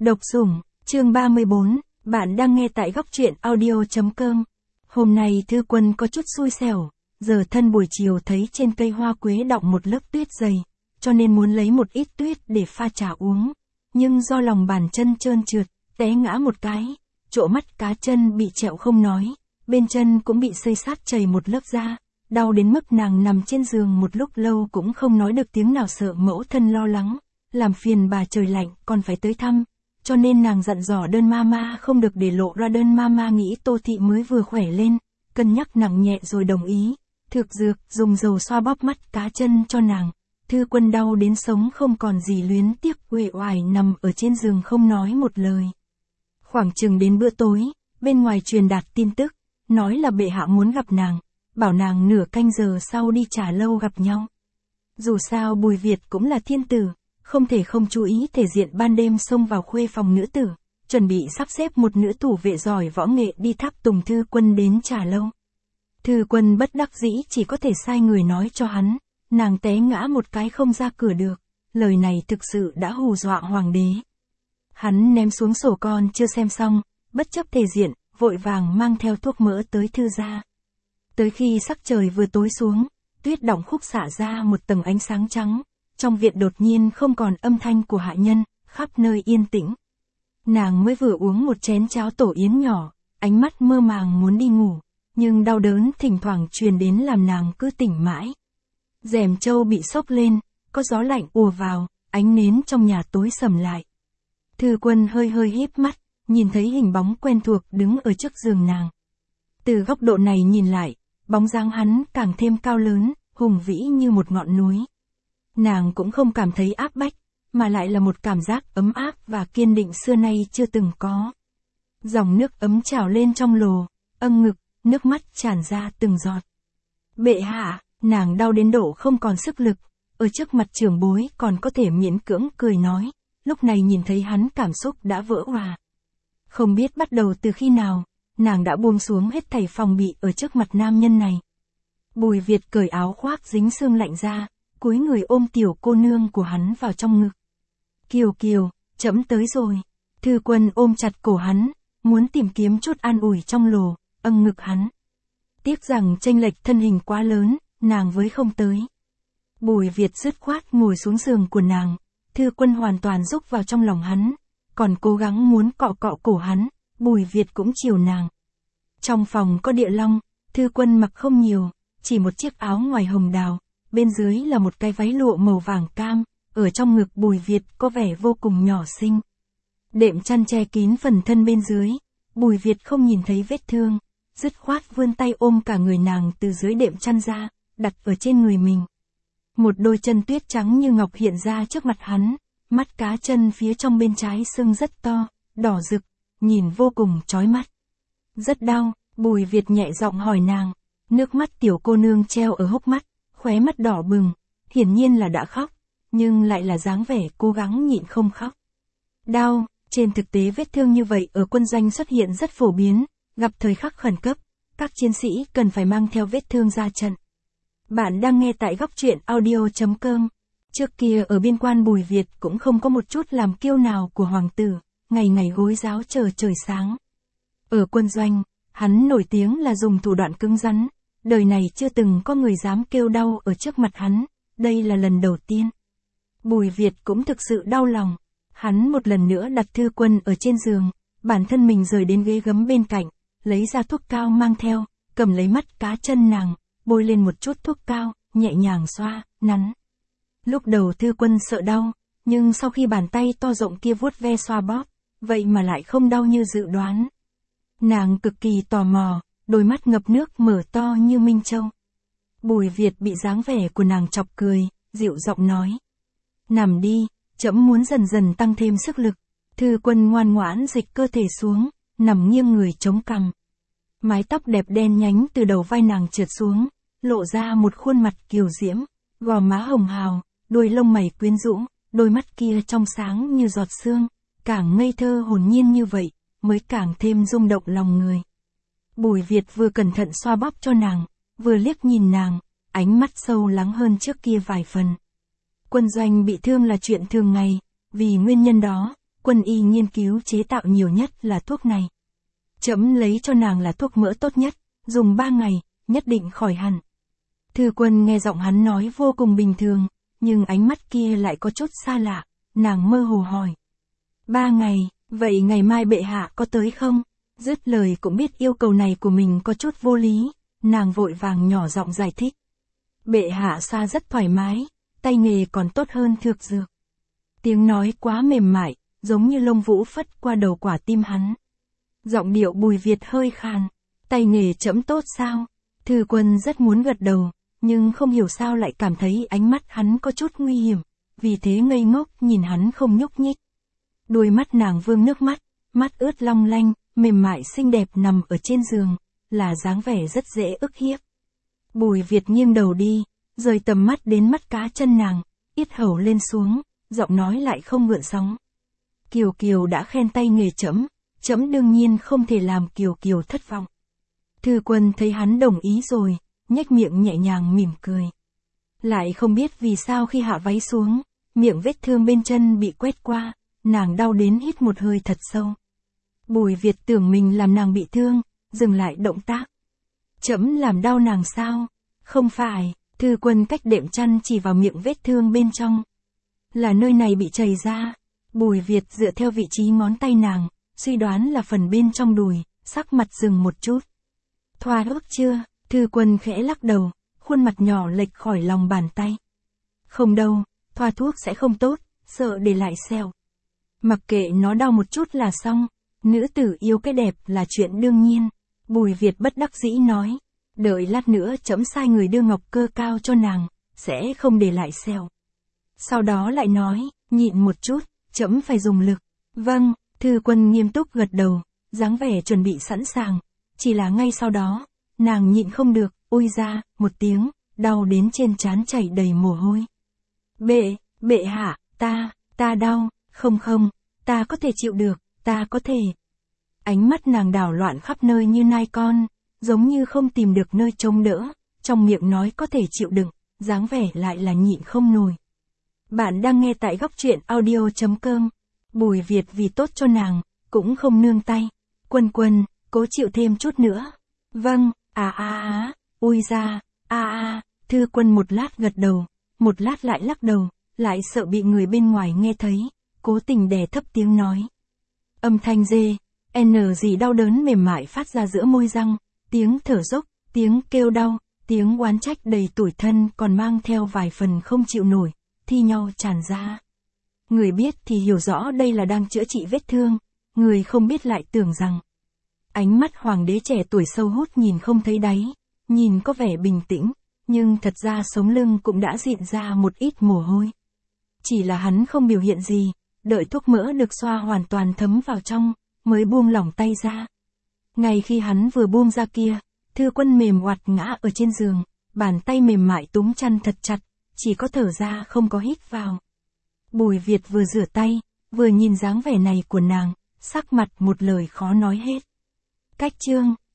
Độc Sủng, chương 34, bạn đang nghe tại góc truyện audio.com. Hôm nay Thư Quân có chút xui xẻo, giờ thân buổi chiều thấy trên cây hoa quế đọng một lớp tuyết dày, cho nên muốn lấy một ít tuyết để pha trà uống. Nhưng do lòng bàn chân trơn trượt, té ngã một cái, chỗ mắt cá chân bị trẹo không nói, bên chân cũng bị xây sát chảy một lớp da, đau đến mức nàng nằm trên giường một lúc lâu cũng không nói được tiếng nào, sợ mẫu thân lo lắng, làm phiền bà trời lạnh còn phải tới thăm. Cho nên nàng dặn dò đơn mama không được để lộ ra. Đơn mama nghĩ Tô Thị mới vừa khỏe lên, cân nhắc nặng nhẹ rồi đồng ý, thực dược dùng dầu xoa bóp mắt cá chân cho nàng. Thư Quân đau đến sống không còn gì luyến tiếc, uể oải nằm ở trên giường không nói một lời. Khoảng chừng đến bữa tối, bên ngoài truyền đạt tin tức, nói là bệ hạ muốn gặp nàng, bảo nàng nửa canh giờ sau đi Trà Lâu gặp nhau. Dù sao Bùi Việt cũng là thiên tử, không thể không chú ý thể diện, ban đêm xông vào khuê phòng nữ tử, chuẩn bị sắp xếp một nữ thủ vệ giỏi võ nghệ đi tháp tùng Thư Quân đến Trà Lâu. Thư Quân bất đắc dĩ chỉ có thể sai người nói cho hắn, nàng té ngã một cái không ra cửa được, lời này thực sự đã hù dọa hoàng đế. Hắn ném xuống sổ con chưa xem xong, bất chấp thể diện, vội vàng mang theo thuốc mỡ tới Thư gia. Tới khi sắc trời vừa tối xuống, tuyết đọng khúc xả ra một tầng ánh sáng trắng. Trong viện đột nhiên không còn âm thanh của hạ nhân, khắp nơi yên tĩnh. Nàng mới vừa uống một chén cháo tổ yến nhỏ, ánh mắt mơ màng muốn đi ngủ, nhưng đau đớn thỉnh thoảng truyền đến làm nàng cứ tỉnh mãi. Rèm trâu bị xốc lên, có gió lạnh ùa vào, ánh nến trong nhà tối sầm lại. Thư Quân hơi hơi híp mắt, nhìn thấy hình bóng quen thuộc đứng ở trước giường nàng. Từ góc độ này nhìn lại, bóng dáng hắn càng thêm cao lớn, hùng vĩ như một ngọn núi. Nàng cũng không cảm thấy áp bách, mà lại là một cảm giác ấm áp và kiên định xưa nay chưa từng có. Dòng nước ấm trào lên trong lồ, âng ngực, nước mắt tràn ra từng giọt. Bệ hạ, nàng đau đến độ không còn sức lực, ở trước mặt trưởng bối còn có thể miễn cưỡng cười nói, lúc này nhìn thấy hắn cảm xúc đã vỡ òa. Không biết bắt đầu từ khi nào, nàng đã buông xuống hết thảy phòng bị ở trước mặt nam nhân này. Bùi Việt cởi áo khoác dính sương lạnh ra, cúi người ôm tiểu cô nương của hắn vào trong ngực. Kiều Kiều, trẫm tới rồi. Thư Quân ôm chặt cổ hắn, muốn tìm kiếm chút an ủi trong lồ, âng ngực hắn. Tiếc rằng chênh lệch thân hình quá lớn, nàng với không tới. Bùi Việt dứt khoát ngồi xuống giường của nàng, Thư Quân hoàn toàn rúc vào trong lòng hắn, còn cố gắng muốn cọ cọ cổ hắn, Bùi Việt cũng chiều nàng. Trong phòng có địa long, Thư Quân mặc không nhiều, chỉ một chiếc áo ngoài hồng đào. Bên dưới là một cái váy lụa màu vàng cam, ở trong ngực Bùi Việt có vẻ vô cùng nhỏ xinh. Đệm chăn che kín phần thân bên dưới, Bùi Việt không nhìn thấy vết thương, dứt khoát vươn tay ôm cả người nàng từ dưới đệm chăn ra, đặt ở trên người mình. Một đôi chân tuyết trắng như ngọc hiện ra trước mặt hắn, mắt cá chân phía trong bên trái sưng rất to, đỏ rực, nhìn vô cùng chói mắt. Rất đau, Bùi Việt nhẹ giọng hỏi nàng, nước mắt tiểu cô nương treo ở hốc mắt. Khóe mắt đỏ bừng, hiển nhiên là đã khóc, nhưng lại là dáng vẻ cố gắng nhịn không khóc. Đau, trên thực tế vết thương như vậy ở quân doanh xuất hiện rất phổ biến, gặp thời khắc khẩn cấp, các chiến sĩ cần phải mang theo vết thương ra trận. Bạn đang nghe tại góc truyện audio.com. Trước kia ở biên quan Bùi Việt cũng không có một chút làm kiêu nào của hoàng tử, ngày ngày gối giáo chờ trời sáng. Ở quân doanh, hắn nổi tiếng là dùng thủ đoạn cứng rắn. Đời này chưa từng có người dám kêu đau ở trước mặt hắn, đây là lần đầu tiên. Bùi Việt cũng thực sự đau lòng, hắn một lần nữa đặt Thư Quân ở trên giường, bản thân mình rời đến ghế gấm bên cạnh, lấy ra thuốc cao mang theo, cầm lấy mắt cá chân nàng, bôi lên một chút thuốc cao, nhẹ nhàng xoa, nắn. Lúc đầu Thư Quân sợ đau, nhưng sau khi bàn tay to rộng kia vuốt ve xoa bóp, vậy mà lại không đau như dự đoán. Nàng cực kỳ tò mò. Đôi mắt ngập nước mở to như minh châu. Bùi Việt bị dáng vẻ của nàng chọc cười, dịu giọng nói. Nằm đi, trẫm muốn dần dần tăng thêm sức lực. Thư Quân ngoan ngoãn dịch cơ thể xuống, nằm nghiêng người chống cằm. Mái tóc đẹp đen nhánh từ đầu vai nàng trượt xuống, lộ ra một khuôn mặt kiều diễm, gò má hồng hào, đuôi lông mày quyến rũ, đôi mắt kia trong sáng như giọt sương, càng ngây thơ hồn nhiên như vậy, mới càng thêm rung động lòng người. Bùi Việt vừa cẩn thận xoa bóp cho nàng, vừa liếc nhìn nàng, ánh mắt sâu lắng hơn trước kia vài phần. Quân doanh bị thương là chuyện thường ngày, vì nguyên nhân đó, Quân y nghiên cứu chế tạo nhiều nhất là thuốc này. Trẫm lấy cho nàng là thuốc mỡ tốt nhất, dùng 3 ngày, nhất định khỏi hẳn. Thư Quân nghe giọng hắn nói vô cùng bình thường, nhưng ánh mắt kia lại có chút xa lạ, nàng mơ hồ hỏi. 3 ngày, vậy ngày mai bệ hạ có tới không? Dứt lời cũng biết yêu cầu này của mình có chút vô lý, nàng vội vàng nhỏ giọng giải thích. Bệ hạ xa rất thoải mái, tay nghề còn tốt hơn thược dược. Tiếng nói quá mềm mại, giống như lông vũ phất qua đầu quả tim hắn. Giọng điệu Bùi Việt hơi khàn, tay nghề trẫm tốt sao? Thư Quân rất muốn gật đầu, nhưng không hiểu sao lại cảm thấy ánh mắt hắn có chút nguy hiểm, vì thế ngây ngốc nhìn hắn không nhúc nhích. Đôi mắt nàng vương nước mắt ướt long lanh, mềm mại xinh đẹp nằm ở trên giường, là dáng vẻ rất dễ ức hiếp. Bùi Việt nghiêng đầu đi, rời tầm mắt đến mắt cá chân nàng, yết hầu lên xuống, giọng nói lại không gợn sóng. Kiều Kiều đã khen tay nghề trẫm, trẫm đương nhiên không thể làm Kiều Kiều thất vọng. Thư Quân thấy hắn đồng ý rồi, nhếch miệng nhẹ nhàng mỉm cười. Lại không biết vì sao khi hạ váy xuống, miệng vết thương bên chân bị quét qua, nàng đau đến hít một hơi thật sâu. Bùi Việt tưởng mình làm nàng bị thương, dừng lại động tác. Trẫm làm đau nàng sao? Không phải, Thư Quân cách đệm chăn chỉ vào miệng vết thương bên trong. Là nơi này bị chảy ra. Bùi Việt dựa theo vị trí ngón tay nàng, suy đoán là phần bên trong đùi, sắc mặt dừng một chút. Thoa thuốc chưa? Thư Quân khẽ lắc đầu, khuôn mặt nhỏ lệch khỏi lòng bàn tay. Không đâu, thoa thuốc sẽ không tốt, sợ để lại sẹo. Mặc kệ nó đau một chút là xong, nữ tử yêu cái đẹp là chuyện đương nhiên. Bùi Việt bất đắc dĩ nói, đợi lát nữa trẫm sai người đưa ngọc cơ cao cho nàng, sẽ không để lại sẹo. Sau đó lại nói, nhịn một chút, trẫm phải dùng lực. Vâng, Thư Quân nghiêm túc gật đầu, dáng vẻ chuẩn bị sẵn sàng. Chỉ là ngay sau đó, nàng nhịn không được, ôi ra, một tiếng, đau đến trên trán chảy đầy mồ hôi. Bệ hạ, ta đau, không, ta có thể chịu được, ta có thể. Ánh mắt nàng đảo loạn khắp nơi như nai con, giống như không tìm được nơi trông đỡ, trong miệng nói có thể chịu đựng, dáng vẻ lại là nhịn không nổi. Bạn đang nghe tại Góc Truyện Audio.com. Bùi Việt vì tốt cho nàng, cũng không nương tay. Quân, cố chịu thêm chút nữa. Vâng, ui ra, Thư Quân một lát gật đầu, một lát lại lắc đầu, lại sợ bị người bên ngoài nghe thấy, cố tình đè thấp tiếng nói. Âm thanh dê, gì đau đớn mềm mại phát ra giữa môi răng, tiếng thở dốc, tiếng kêu đau, tiếng oán trách đầy tủi thân còn mang theo vài phần không chịu nổi, thi nhau tràn ra. Người biết thì hiểu rõ đây là đang chữa trị vết thương, người không biết lại tưởng rằng. Ánh mắt hoàng đế trẻ tuổi sâu hút nhìn không thấy đáy, nhìn có vẻ bình tĩnh, nhưng thật ra sống lưng cũng đã dịn ra một ít mồ hôi. Chỉ là hắn không biểu hiện gì, đợi thuốc mỡ được xoa hoàn toàn thấm vào trong, mới buông lỏng tay ra. Ngay khi hắn vừa buông ra kia, Thư Quân mềm oặt ngã ở trên giường, bàn tay mềm mại túm chăn thật chặt, chỉ có thở ra không có hít vào. Bùi Việt vừa rửa tay, vừa nhìn dáng vẻ này của nàng, sắc mặt một lời khó nói hết. Cách chương